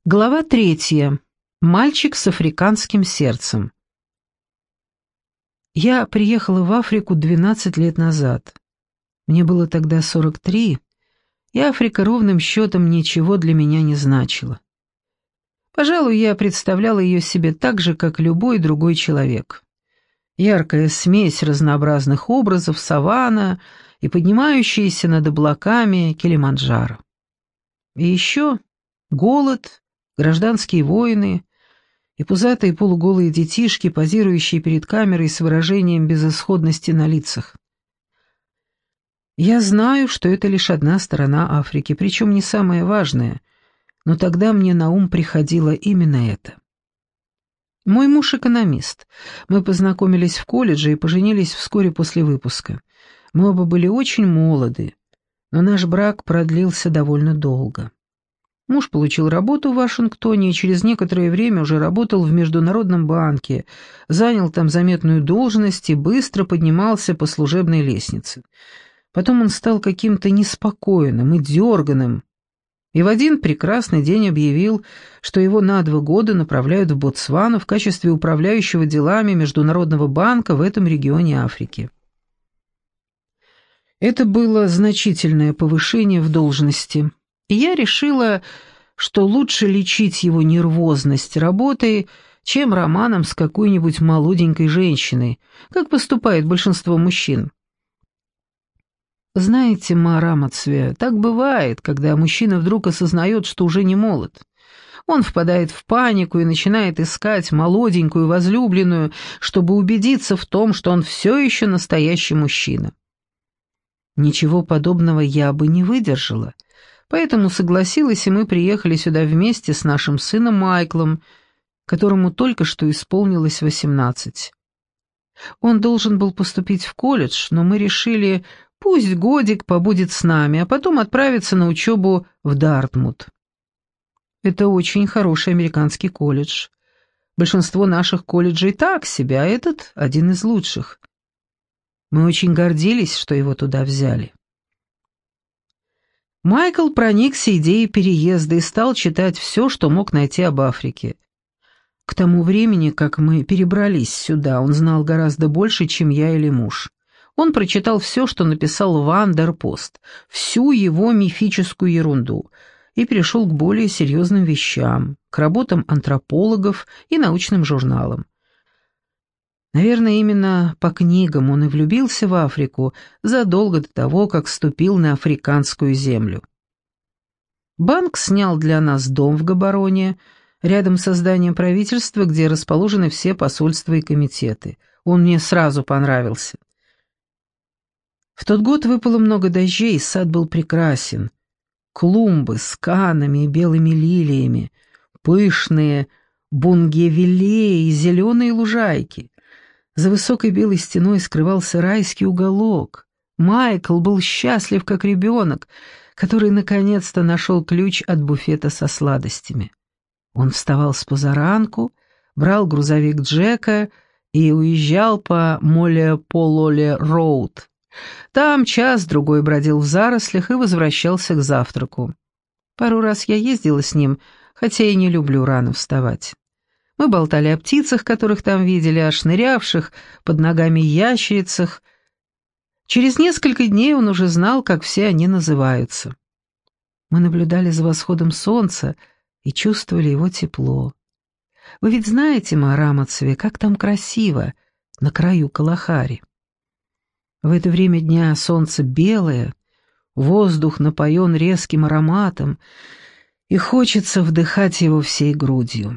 Глава 3. Мальчик с африканским сердцем. Я приехала в Африку 12 лет назад. Мне было тогда 43, и Африка ровным счетом ничего для меня не значила. Пожалуй, я представляла ее себе так же, как любой другой человек. Яркая смесь разнообразных образов саванна и поднимающиеся над облаками Килиманджаро. И еще голод, гражданские войны и пузатые полуголые детишки, позирующие перед камерой с выражением безысходности на лицах. Я знаю, что это лишь одна сторона Африки, причем не самая важная, но тогда мне на ум приходило именно это. Мой муж экономист. Мы познакомились в колледже и поженились вскоре после выпуска. Мы оба были очень молоды, но наш брак продлился довольно долго. Муж получил работу в Вашингтоне и через некоторое время уже работал в Международном банке, занял там заметную должность и быстро поднимался по служебной лестнице. Потом он стал каким-то неспокойным и дерганым, и в один прекрасный день объявил, что его на 2 года направляют в Ботсвану в качестве управляющего делами Международного банка в этом регионе Африки. Это было значительное повышение в должности. И я решила, что лучше лечить его нервозность работой, чем романом с какой-нибудь молоденькой женщиной, как поступает большинство мужчин. Знаете, Маарам Ацве, так бывает, когда мужчина вдруг осознает, что уже не молод. Он впадает в панику и начинает искать молоденькую возлюбленную, чтобы убедиться в том, что он все еще настоящий мужчина. Ничего подобного я бы не выдержала. Поэтому согласилась, и мы приехали сюда вместе с нашим сыном Майклом, которому только что исполнилось 18. Он должен был поступить в колледж, но мы решили, пусть годик побудет с нами, а потом отправиться на учебу в Дартмут. Это очень хороший американский колледж. Большинство наших колледжей так себе, а этот один из лучших. Мы очень гордились, что его туда взяли. Майкл проникся идеей переезда и стал читать все, что мог найти об Африке. К тому времени, как мы перебрались сюда, он знал гораздо больше, чем я или муж. Он прочитал все, что написал Ван дер Пост, всю его мифическую ерунду, и перешел к более серьезным вещам, к работам антропологов и научным журналам. Наверное, именно по книгам он и влюбился в Африку задолго до того, как ступил на африканскую землю. Банк снял для нас дом в Габороне, рядом с зданием правительства, где расположены все посольства и комитеты. Он мне сразу понравился. В тот год выпало много дождей, сад был прекрасен. Клумбы с канами и белыми лилиями, пышные бунгевиллеи и зеленые лужайки. За высокой белой стеной скрывался райский уголок. Майкл был счастлив, как ребенок, который наконец-то нашел ключ от буфета со сладостями. Он вставал с позаранку, брал грузовик Джека и уезжал по Моле-Пололе-Роуд. Там час-другой бродил в зарослях и возвращался к завтраку. Пару раз я ездила с ним, хотя и не люблю рано вставать. Мы болтали о птицах, которых там видели, о шнырявших под ногами ящерицах. Через несколько дней он уже знал, как все они называются. Мы наблюдали за восходом солнца и чувствовали его тепло. Вы ведь знаете, Маарам Ацве, как там красиво, на краю Калахари. В это время дня солнце белое, воздух напоен резким ароматом, и хочется вдыхать его всей грудью.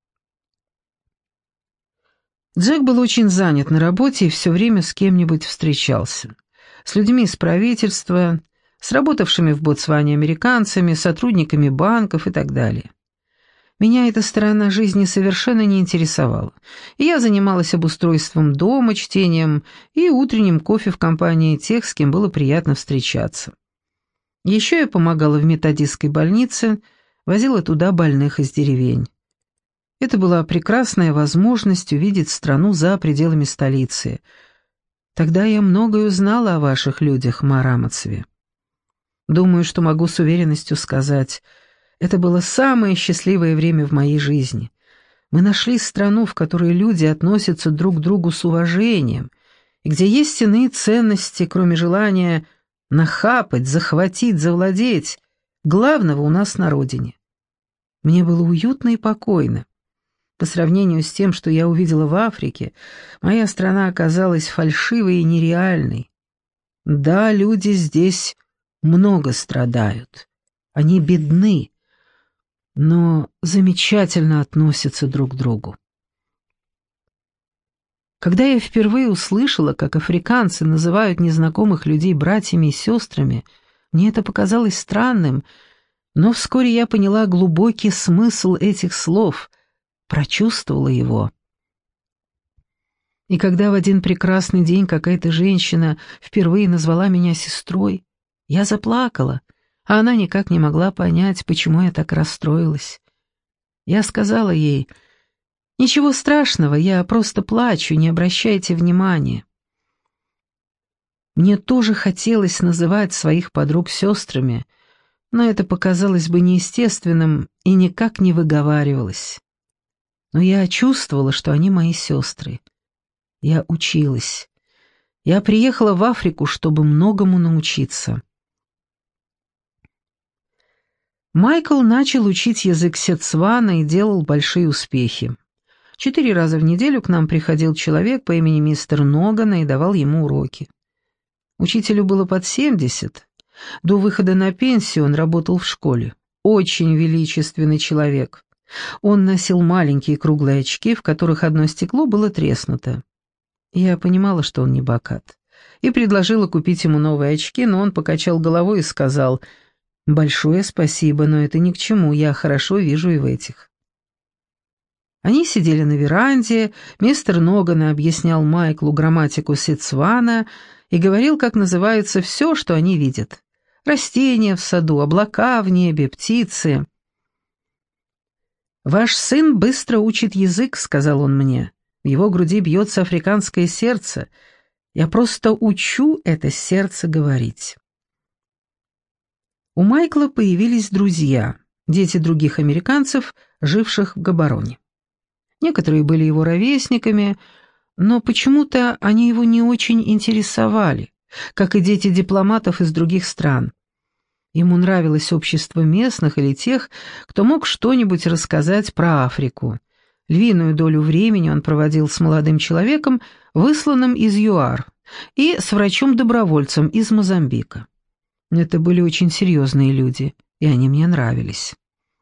Джек был очень занят на работе и все время с кем-нибудь встречался. С людьми из правительства, с работавшими в Ботсване американцами, сотрудниками банков и так далее. Меня эта сторона жизни совершенно не интересовала, и я занималась обустройством дома, чтением и утренним кофе в компании тех, с кем было приятно встречаться. Еще я помогала в методистской больнице, возила туда больных из деревень. Это была прекрасная возможность увидеть страну за пределами столицы. Тогда я многое узнала о ваших людях, Маарам Ацве. Думаю, что могу с уверенностью сказать, Это было самое счастливое время в моей жизни. Мы нашли страну, в которой люди относятся друг к другу с уважением, и где есть иные ценности, кроме желания нахапать, захватить, завладеть, главного у нас на родине. Мне было уютно и покойно. По сравнению с тем, что я увидела в Африке, моя страна оказалась фальшивой и нереальной. Да, люди здесь много страдают. Они бедны, но замечательно относятся друг к другу. Когда я впервые услышала, как африканцы называют незнакомых людей братьями и сестрами, мне это показалось странным, но вскоре я поняла глубокий смысл этих слов, прочувствовала его. И когда в один прекрасный день какая-то женщина впервые назвала меня сестрой, я заплакала, а она никак не могла понять, почему я так расстроилась. Я сказала ей: «Ничего страшного, я просто плачу, не обращайте внимания». Мне тоже хотелось называть своих подруг сестрами, но это показалось бы неестественным и никак не выговаривалось. Но я чувствовала, что они мои сестры. Я училась. Я приехала в Африку, чтобы многому научиться. Майкл начал учить язык Сетсвана и делал большие успехи. 4 раза в неделю к нам приходил человек по имени мистер Ноган и давал ему уроки. Учителю было под 70. До выхода на пенсию он работал в школе. Очень величественный человек. Он носил маленькие круглые очки, в которых одно стекло было треснуто. Я понимала, что он не богат, и предложила купить ему новые очки, но он покачал головой и сказал: «Большое спасибо, но это ни к чему, я хорошо вижу и в этих». Они сидели на веранде, мистер Ноган объяснял Майклу грамматику Сетсвана и говорил, как называется все, что они видят. Растения в саду, облака в небе, птицы. «Ваш сын быстро учит язык», — сказал он мне. «В его груди бьется африканское сердце. Я просто учу это сердце говорить». У Майкла появились друзья, дети других американцев, живших в Габороне. Некоторые были его ровесниками, но почему-то они его не очень интересовали, как и дети дипломатов из других стран. Ему нравилось общество местных или тех, кто мог что-нибудь рассказать про Африку. Львиную долю времени он проводил с молодым человеком, высланным из ЮАР, и с врачом-добровольцем из Мозамбика. Это были очень серьезные люди, и они мне нравились.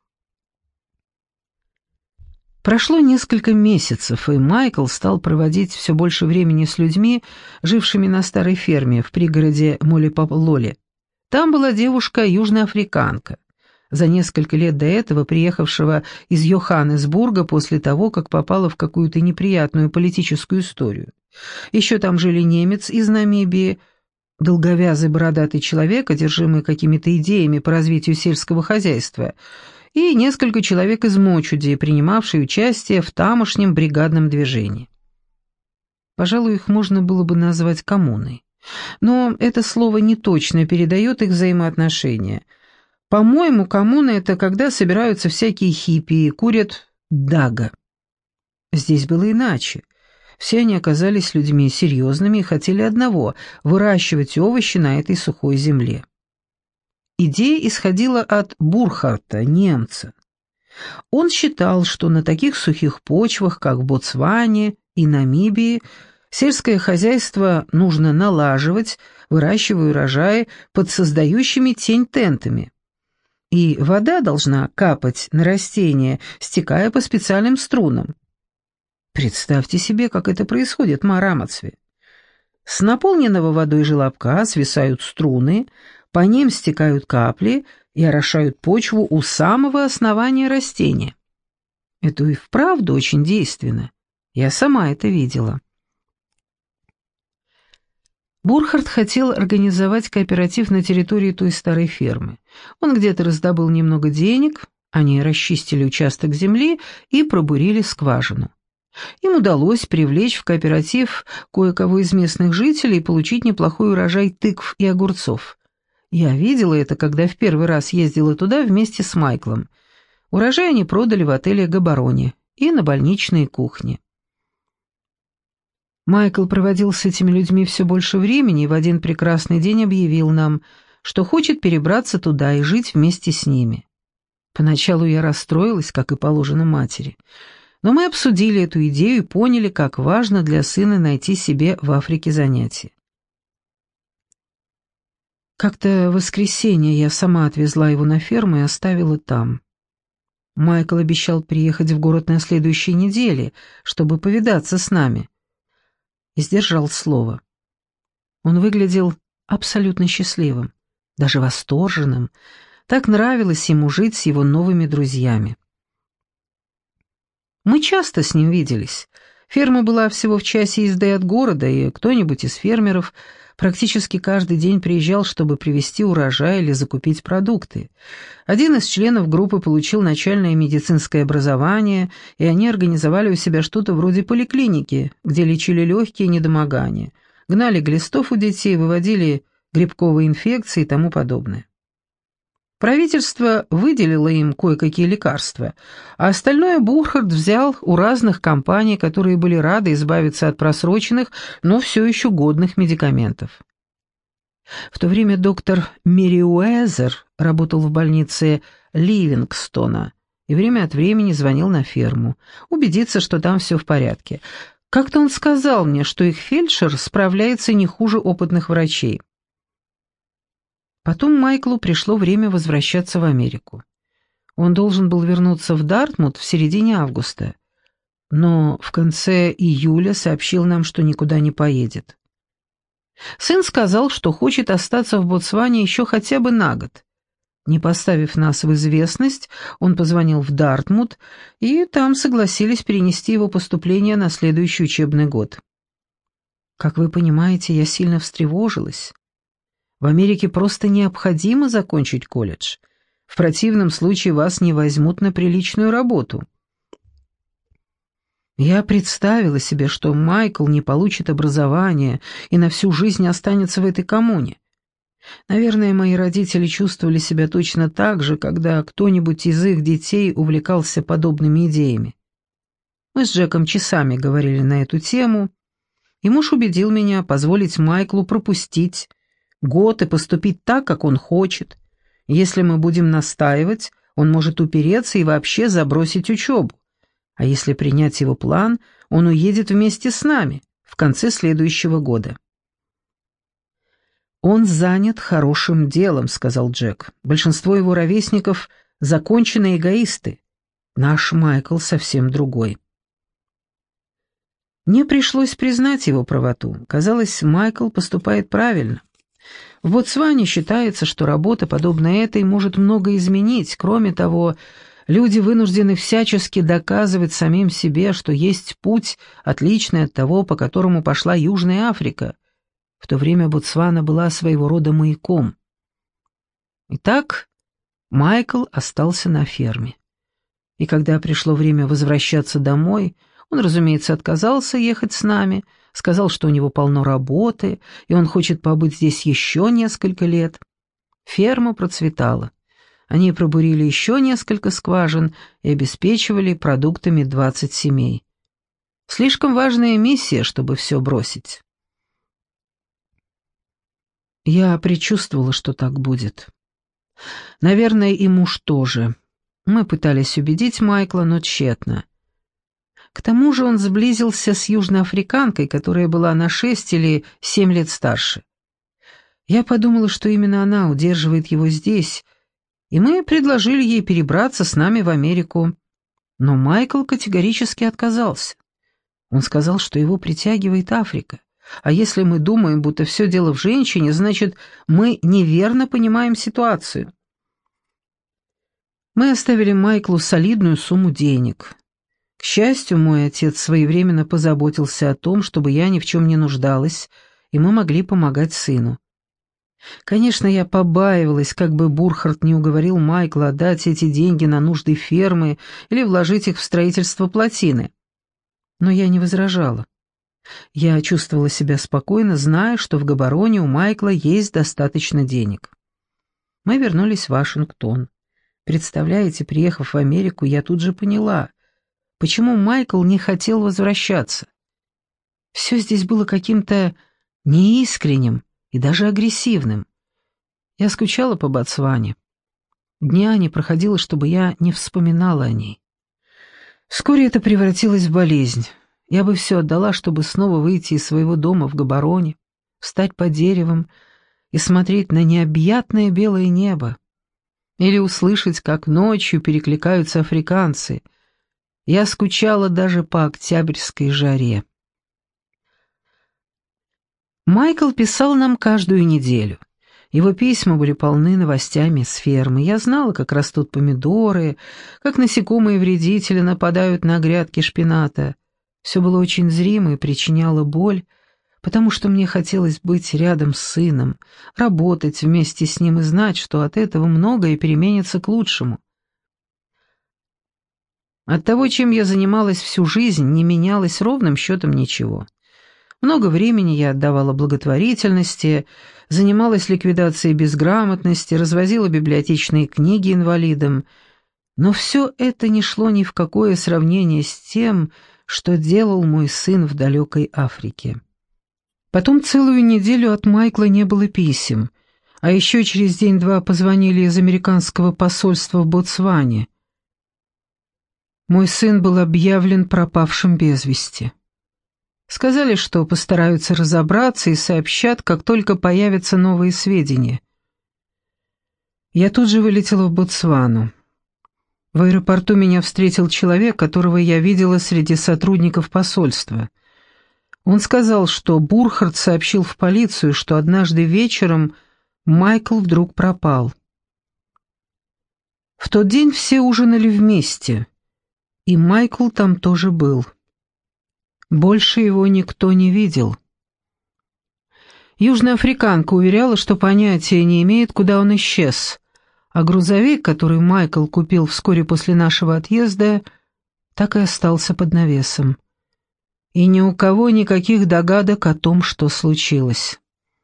Прошло несколько месяцев, и Майкл стал проводить все больше времени с людьми, жившими на старой ферме в пригороде Молипалоле. Там была девушка-южноафриканка, за несколько лет до этого приехавшего из Йоханнесбурга после того, как попала в какую-то неприятную политическую историю. Еще там жили немец из Намибии, долговязый бородатый человек, одержимый какими-то идеями по развитию сельского хозяйства, и несколько человек из Мочуди, принимавшие участие в тамошнем бригадном движении. Пожалуй, их можно было бы назвать коммуной. Но это слово не точно передает их взаимоотношения. По-моему, коммуна — это когда собираются всякие хиппи и курят дага. Здесь было иначе. Все они оказались людьми серьезными и хотели одного — выращивать овощи на этой сухой земле. Идея исходила от Бурхарта, немца. Он считал, что на таких сухих почвах, как в Ботсване и Намибии, сельское хозяйство нужно налаживать, выращивая урожаи под создающими тень тентами. И вода должна капать на растения, стекая по специальным струнам. Представьте себе, как это происходит, Марамацве. С наполненного водой желобка свисают струны, по ним стекают капли и орошают почву у самого основания растения. Это и вправду очень действенно. Я сама это видела. Бурхард хотел организовать кооператив на территории той старой фермы. Он где-то раздобыл немного денег, они расчистили участок земли и пробурили скважину. Им удалось привлечь в кооператив кое-кого из местных жителей и получить неплохой урожай тыкв и огурцов. Я видела это, когда в первый раз ездила туда вместе с Майклом. Урожай они продали в отеле «Габароне» и на больничной кухне. Майкл проводил с этими людьми все больше времени и в один прекрасный день объявил нам, что хочет перебраться туда и жить вместе с ними. Поначалу я расстроилась, как и положено матери, но мы обсудили эту идею и поняли, как важно для сына найти себе в Африке занятие. Как-то в воскресенье я сама отвезла его на ферму и оставила там. Майкл обещал приехать в город на следующей неделе, чтобы повидаться с нами. И сдержал слово. Он выглядел абсолютно счастливым, даже восторженным. Так нравилось ему жить с его новыми друзьями. Мы часто с ним виделись. Ферма была всего в часе езды от города, и кто-нибудь из фермеров практически каждый день приезжал, чтобы привезти урожай или закупить продукты. Один из членов группы получил начальное медицинское образование, и они организовали у себя что-то вроде поликлиники, где лечили легкие недомогания, гнали глистов у детей, выводили грибковые инфекции и тому подобное. Правительство выделило им кое-какие лекарства, а остальное Бурхард взял у разных компаний, которые были рады избавиться от просроченных, но все еще годных медикаментов. В то время доктор Мерриуэзер работал в больнице Ливингстона и время от времени звонил на ферму, убедиться, что там все в порядке. Как-то он сказал мне, что их фельдшер справляется не хуже опытных врачей. Потом Майклу пришло время возвращаться в Америку. Он должен был вернуться в Дартмут в середине августа, но в конце июля сообщил нам, что никуда не поедет. Сын сказал, что хочет остаться в Ботсване еще хотя бы на год. Не поставив нас в известность, он позвонил в Дартмут, и там согласились перенести его поступление на следующий учебный год. Как вы понимаете, я сильно встревожилась. В Америке просто необходимо закончить колледж. В противном случае вас не возьмут на приличную работу. Я представила себе, что Майкл не получит образование и на всю жизнь останется в этой коммуне. Наверное, мои родители чувствовали себя точно так же, когда кто-нибудь из их детей увлекался подобными идеями. Мы с Джеком часами говорили на эту тему, и муж убедил меня позволить Майклу пропустить год и поступить так, как он хочет. Если мы будем настаивать, он может упереться и вообще забросить учебу. А если принять его план, он уедет вместе с нами в конце следующего года. «Он занят хорошим делом», — сказал Джек. «Большинство его ровесников — законченные эгоисты. Наш Майкл совсем другой». Мне пришлось признать его правоту. Казалось, Майкл поступает правильно. В Ботсване считается, что работа, подобная этой, может многое изменить. Кроме того, люди вынуждены всячески доказывать самим себе, что есть путь, отличный от того, по которому пошла Южная Африка. В то время Ботсвана была своего рода маяком. Итак, Майкл остался на ферме. И когда пришло время возвращаться домой, он, разумеется, отказался ехать с нами, сказал, что у него полно работы, и он хочет побыть здесь еще несколько лет. Ферма процветала. Они пробурили еще несколько скважин и обеспечивали продуктами 20 семей. Слишком важная миссия, чтобы все бросить. Я предчувствовала, что так будет. Наверное, и муж тоже. Мы пытались убедить Майкла, но тщетно. К тому же он сблизился с южноафриканкой, которая была на 6 или 7 лет старше. Я подумала, что именно она удерживает его здесь, и мы предложили ей перебраться с нами в Америку. Но Майкл категорически отказался. Он сказал, что его притягивает Африка. А если мы думаем, будто все дело в женщине, значит, мы неверно понимаем ситуацию. Мы оставили Майклу солидную сумму денег. К счастью, мой отец своевременно позаботился о том, чтобы я ни в чем не нуждалась, и мы могли помогать сыну. Конечно, я побаивалась, как бы Бурхард не уговорил Майкла отдать эти деньги на нужды фермы или вложить их в строительство плотины. Но я не возражала. Я чувствовала себя спокойно, зная, что в Габароне у Майкла есть достаточно денег. Мы вернулись в Вашингтон. Представляете, приехав в Америку, я тут же поняла, почему Майкл не хотел возвращаться. Все здесь было каким-то неискренним и даже агрессивным. Я скучала по Ботсване. Дня не проходило, чтобы я не вспоминала о ней. Вскоре это превратилось в болезнь. Я бы все отдала, чтобы снова выйти из своего дома в Габароне, встать под деревом и смотреть на необъятное белое небо. Или услышать, как ночью перекликаются африканцы. Я скучала даже по октябрьской жаре. Майкл писал нам каждую неделю. Его письма были полны новостями с фермы. Я знала, как растут помидоры, как насекомые-вредители нападают на грядки шпината. Все было очень зримо и причиняло боль, потому что мне хотелось быть рядом с сыном, работать вместе с ним и знать, что от этого многое переменится к лучшему. От того, чем я занималась всю жизнь, не менялось ровным счетом ничего. Много времени я отдавала благотворительности, занималась ликвидацией безграмотности, развозила библиотечные книги инвалидам, но все это не шло ни в какое сравнение с тем, что делал мой сын в далекой Африке. Потом целую неделю от Майкла не было писем, а еще через день-два позвонили из американского посольства в Ботсване. Мой сын был объявлен пропавшим без вести. Сказали, что постараются разобраться и сообщат, как только появятся новые сведения. Я тут же вылетела в Ботсвану. В аэропорту меня встретил человек, которого я видела среди сотрудников посольства. Он сказал, что Бурхард сообщил в полицию, что однажды вечером Майкл вдруг пропал. В тот день все ужинали вместе, и Майкл там тоже был. Больше его никто не видел. Южноафриканка уверяла, что понятия не имеет, куда он исчез, а грузовик, который Майкл купил вскоре после нашего отъезда, так и остался под навесом. И ни у кого никаких догадок о том, что случилось.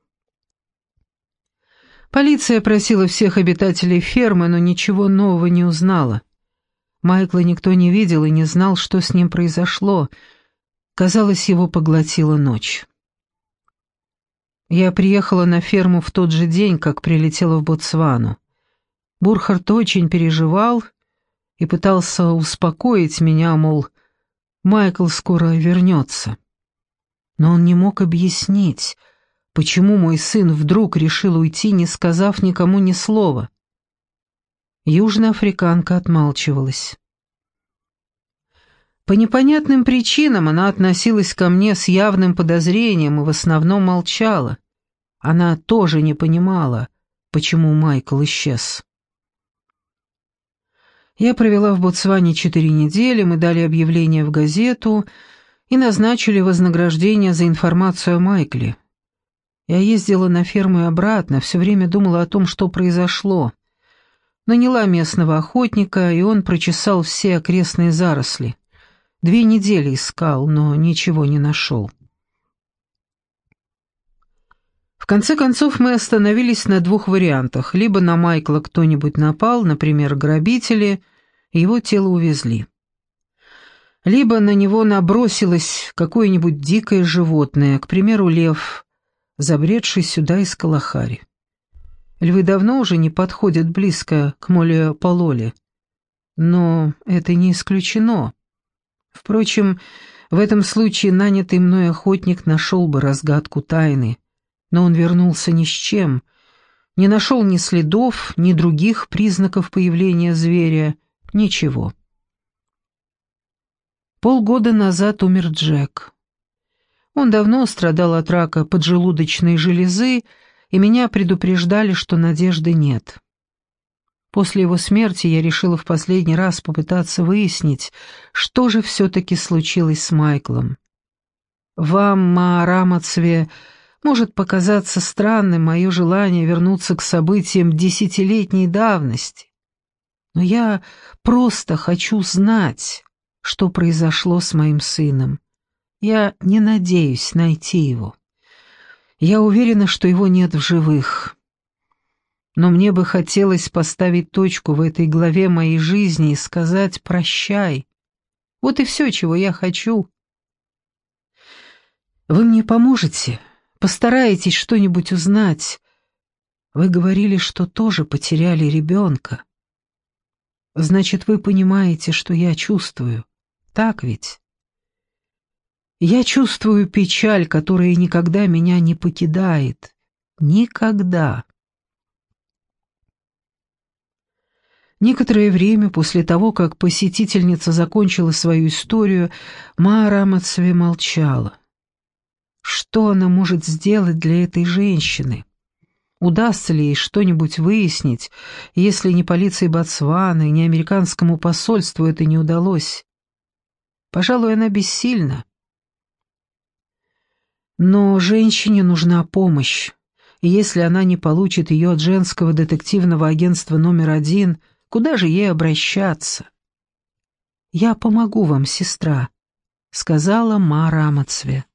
Полиция опросила всех обитателей фермы, но ничего нового не узнала. Майкла никто не видел и не знал, что с ним произошло. Казалось, его поглотила ночь. Я приехала на ферму в тот же день, как прилетела в Ботсвану. Бурхард очень переживал и пытался успокоить меня, мол, Майкл скоро вернется. Но он не мог объяснить, почему мой сын вдруг решил уйти, не сказав никому ни слова. Южноафриканка отмалчивалась. По непонятным причинам она относилась ко мне с явным подозрением и в основном молчала. Она тоже не понимала, почему Майкл исчез. Я провела в Ботсване 4 недели, мы дали объявление в газету и назначили вознаграждение за информацию о Майкле. Я ездила на ферму и обратно, все время думала о том, что произошло. Наняла местного охотника, и он прочесал все окрестные заросли. 2 недели искал, но ничего не нашел. В конце концов мы остановились на 2 вариантах. Либо на Майкла кто-нибудь напал, например, грабители, и его тело увезли. Либо на него набросилось какое-нибудь дикое животное, к примеру, лев, забредший сюда из Калахари. Львы давно уже не подходят близко к Моле-Пололе, но это не исключено. Впрочем, в этом случае нанятый мной охотник нашел бы разгадку тайны, но он вернулся ни с чем, не нашел ни следов, ни других признаков появления зверя, ничего. Полгода назад умер Джек. Он давно страдал от рака поджелудочной железы, и меня предупреждали, что надежды нет. После его смерти я решила в последний раз попытаться выяснить, что же все-таки случилось с Майклом. Вам, Маарамацве, может показаться странным мое желание вернуться к событиям 10-летней давности, но я просто хочу знать, что произошло с моим сыном. Я не надеюсь найти его. Я уверена, что его нет в живых. Но мне бы хотелось поставить точку в этой главе моей жизни и сказать «прощай». Вот и все, чего я хочу. Вы мне поможете? Постараетесь что-нибудь узнать? Вы говорили, что тоже потеряли ребенка. Значит, вы понимаете, что я чувствую. Так ведь? Я чувствую печаль, которая никогда меня не покидает. Никогда. Некоторое время после того, как посетительница закончила свою историю, Маара Амацве молчала. Что она может сделать для этой женщины? Удастся ли ей что-нибудь выяснить, если ни полиции Ботсваны, ни американскому посольству это не удалось? Пожалуй, она бессильна. Но женщине нужна помощь, и если она не получит ее от женского детективного агентства номер 1, куда же ей обращаться? «Я помогу вам, сестра», — сказала Маара Амацве.